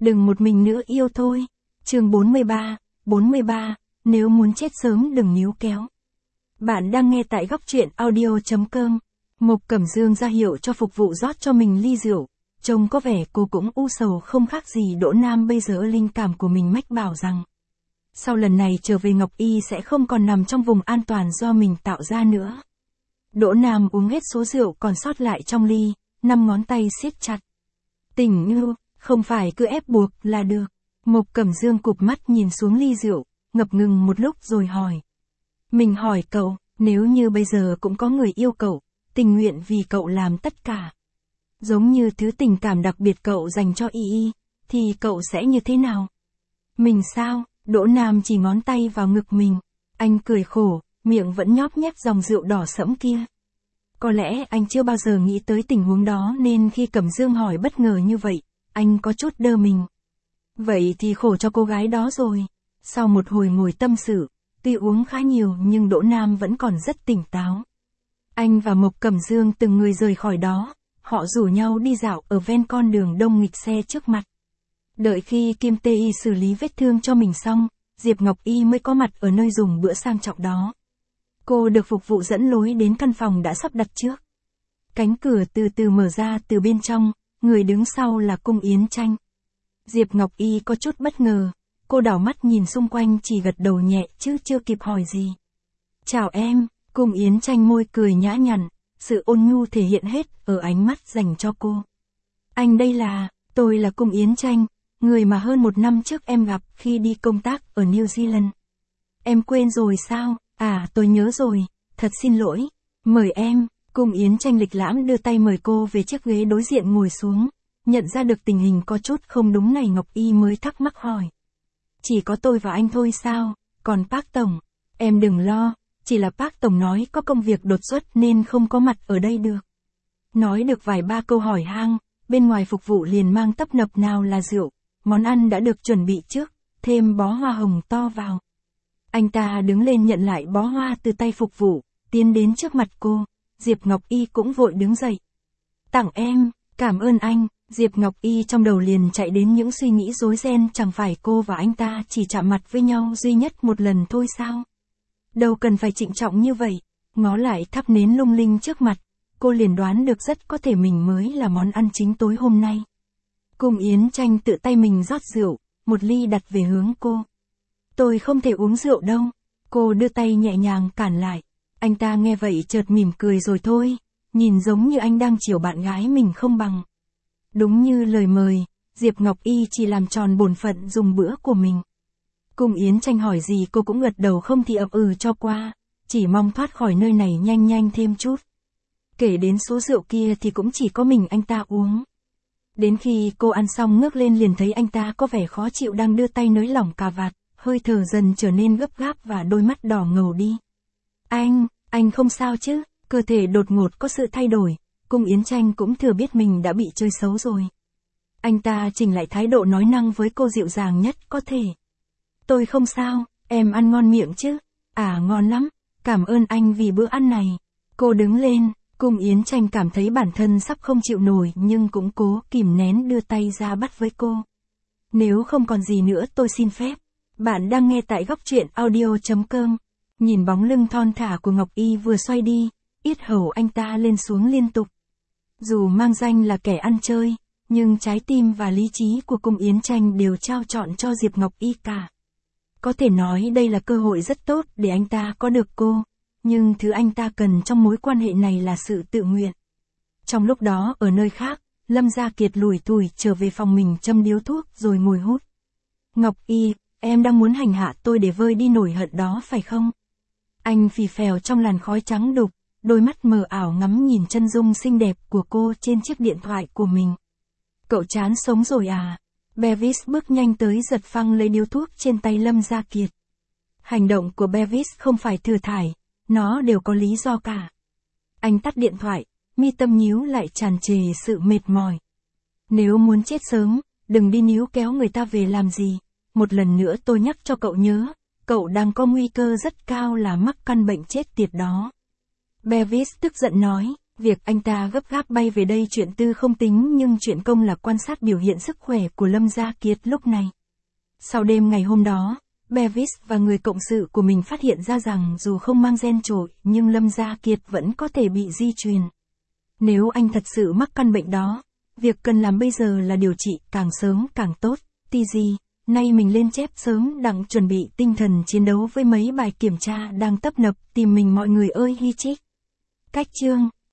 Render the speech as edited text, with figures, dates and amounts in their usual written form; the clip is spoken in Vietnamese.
Đừng một mình nữa yêu thôi. Chương 43, nếu muốn chết sớm đừng níu kéo. Bạn đang nghe tại góc truyện audio.com. Mộc Cẩm Dương ra hiệu cho phục vụ rót cho mình ly rượu. Trông có vẻ cô cũng u sầu không khác gì Đỗ Nam bây giờ. Linh cảm của mình mách bảo rằng sau lần này trở về Ngọc Y sẽ không còn nằm trong vùng an toàn do mình tạo ra nữa. Đỗ Nam uống hết số rượu còn sót lại trong ly, 5 ngón tay siết chặt. Tình yêu, không phải cứ ép buộc là được. Mộc Cẩm Dương cụp mắt nhìn xuống ly rượu, ngập ngừng một lúc rồi hỏi. Mình hỏi cậu, nếu như bây giờ cũng có người yêu cậu, tình nguyện vì cậu làm tất cả. Giống như thứ tình cảm đặc biệt cậu dành cho Y, thì cậu sẽ như thế nào? Mình sao? Đỗ Nam chỉ ngón tay vào ngực mình. Anh cười khổ, miệng vẫn nhóp nhép dòng rượu đỏ sẫm kia. Có lẽ anh chưa bao giờ nghĩ tới tình huống đó nên khi Cẩm Dương hỏi bất ngờ như vậy, anh có chút đơ mình. Vậy thì khổ cho cô gái đó rồi. Sau một hồi ngồi tâm sự, tuy uống khá nhiều nhưng Đỗ Nam vẫn còn rất tỉnh táo. Anh và Mộc Cẩm Dương từng người rời khỏi đó, họ rủ nhau đi dạo ở ven con đường đông nghịch xe trước mặt. Đợi khi Kim Tê Y xử lý vết thương cho mình xong, Diệp Ngọc Y mới có mặt ở nơi dùng bữa sang trọng đó. Cô được phục vụ dẫn lối đến căn phòng đã sắp đặt trước. Cánh cửa từ từ mở ra từ bên trong, người đứng sau là Cung Yến Tranh. Diệp Ngọc Y có chút bất ngờ, cô đảo mắt nhìn xung quanh chỉ gật đầu nhẹ chứ chưa kịp hỏi gì. Chào em, Cung Yến Tranh môi cười nhã nhặn, sự ôn nhu thể hiện hết ở ánh mắt dành cho cô. Anh đây là, tôi là Cung Yến Tranh, người mà hơn 1 năm trước em gặp khi đi công tác ở New Zealand. Em quên rồi sao? À, tôi nhớ rồi, thật xin lỗi. Mời em. Cung Yến Tranh lịch lãm đưa tay mời cô về chiếc ghế đối diện ngồi xuống. Nhận ra được tình hình có chút không đúng này Ngọc Y mới thắc mắc hỏi. Chỉ có tôi và anh thôi sao? Còn Park Tổng? Em đừng lo, chỉ là Park Tổng nói có công việc đột xuất nên không có mặt ở đây được. Nói được vài ba câu hỏi hang, bên ngoài phục vụ liền mang tấp nập nào là rượu, món ăn đã được chuẩn bị trước, thêm bó hoa hồng to vào. Anh ta đứng lên nhận lại bó hoa từ tay phục vụ, tiến đến trước mặt cô. Diệp Ngọc Y cũng vội đứng dậy. Tặng em, cảm ơn anh. Diệp Ngọc Y trong đầu liền chạy đến những suy nghĩ rối ren, chẳng phải cô và anh ta chỉ chạm mặt với nhau duy nhất một lần thôi sao? Đâu cần phải trịnh trọng như vậy. Ngó lại thắp nến lung linh trước mặt, cô liền đoán được rất có thể mình mới là món ăn chính tối hôm nay. Cung Yến Tranh tự tay mình rót rượu, một ly đặt về hướng cô. Tôi không thể uống rượu đâu. Cô đưa tay nhẹ nhàng cản lại. Anh ta nghe vậy chợt mỉm cười rồi thôi, nhìn giống như anh đang chiều bạn gái mình không bằng. Đúng như lời mời, Diệp Ngọc Y chỉ làm tròn bổn phận dùng bữa của mình. Cung Yến Tranh hỏi gì cô cũng gật đầu không thì ậm ừ cho qua, chỉ mong thoát khỏi nơi này nhanh nhanh thêm chút. Kể đến số rượu kia thì cũng chỉ có mình anh ta uống. Đến khi cô ăn xong ngước lên liền thấy anh ta có vẻ khó chịu đang đưa tay nới lỏng cà vạt, hơi thở dần trở nên gấp gáp và đôi mắt đỏ ngầu đi. Anh không sao chứ? Cơ thể đột ngột có sự thay đổi, Cung Yến Tranh cũng thừa biết mình đã bị chơi xấu rồi. Anh ta chỉnh lại thái độ nói năng với cô dịu dàng nhất có thể. Tôi không sao, em ăn ngon miệng chứ? À ngon lắm, cảm ơn anh vì bữa ăn này. Cô đứng lên, Cung Yến Tranh cảm thấy bản thân sắp không chịu nổi nhưng cũng cố kìm nén đưa tay ra bắt với cô. Nếu không còn gì nữa tôi xin phép. Bạn đang nghe tại góc truyện audio.com. Nhìn bóng lưng thon thả của Ngọc Y vừa xoay đi, yết hầu anh ta lên xuống liên tục. Dù mang danh là kẻ ăn chơi, nhưng trái tim và lý trí của Cung Yến Tranh đều trao trọn cho Diệp Ngọc Y cả. Có thể nói đây là cơ hội rất tốt để anh ta có được cô, nhưng thứ anh ta cần trong mối quan hệ này là sự tự nguyện. Trong lúc đó ở nơi khác, Lâm Gia Kiệt lủi thủi trở về phòng mình châm điếu thuốc rồi ngồi hút. Ngọc Y, em đang muốn hành hạ tôi để vơi đi nỗi hận đó phải không? Anh phì phèo trong làn khói trắng đục, đôi mắt mờ ảo ngắm nhìn chân dung xinh đẹp của cô trên chiếc điện thoại của mình. Cậu chán sống rồi à? Bevis bước nhanh tới giật phăng lấy điếu thuốc trên tay Lâm Gia Kiệt. Hành động của Bevis không phải thừa thải, nó đều có lý do cả. Anh tắt điện thoại, mi tâm nhíu lại tràn trề sự mệt mỏi. Nếu muốn chết sớm, đừng đi níu kéo người ta về làm gì. Một lần nữa tôi nhắc cho cậu nhớ, cậu đang có nguy cơ rất cao là mắc căn bệnh chết tiệt đó. Bevis tức giận nói, Việc anh ta gấp gáp bay về đây chuyện tư không tính nhưng chuyện công là quan sát biểu hiện sức khỏe của Lâm Gia Kiệt lúc này. Sau đêm ngày hôm đó, Bevis và người cộng sự của mình phát hiện ra rằng dù không mang gen trội nhưng Lâm Gia Kiệt vẫn có thể bị di truyền. Nếu anh thật sự mắc căn bệnh đó, việc cần làm bây giờ là điều trị càng sớm càng tốt. TG, nay mình lên chép sớm đặng chuẩn bị tinh thần chiến đấu với mấy bài kiểm tra đang tấp nập tìm mình mọi người ơi hi chích. Cách chương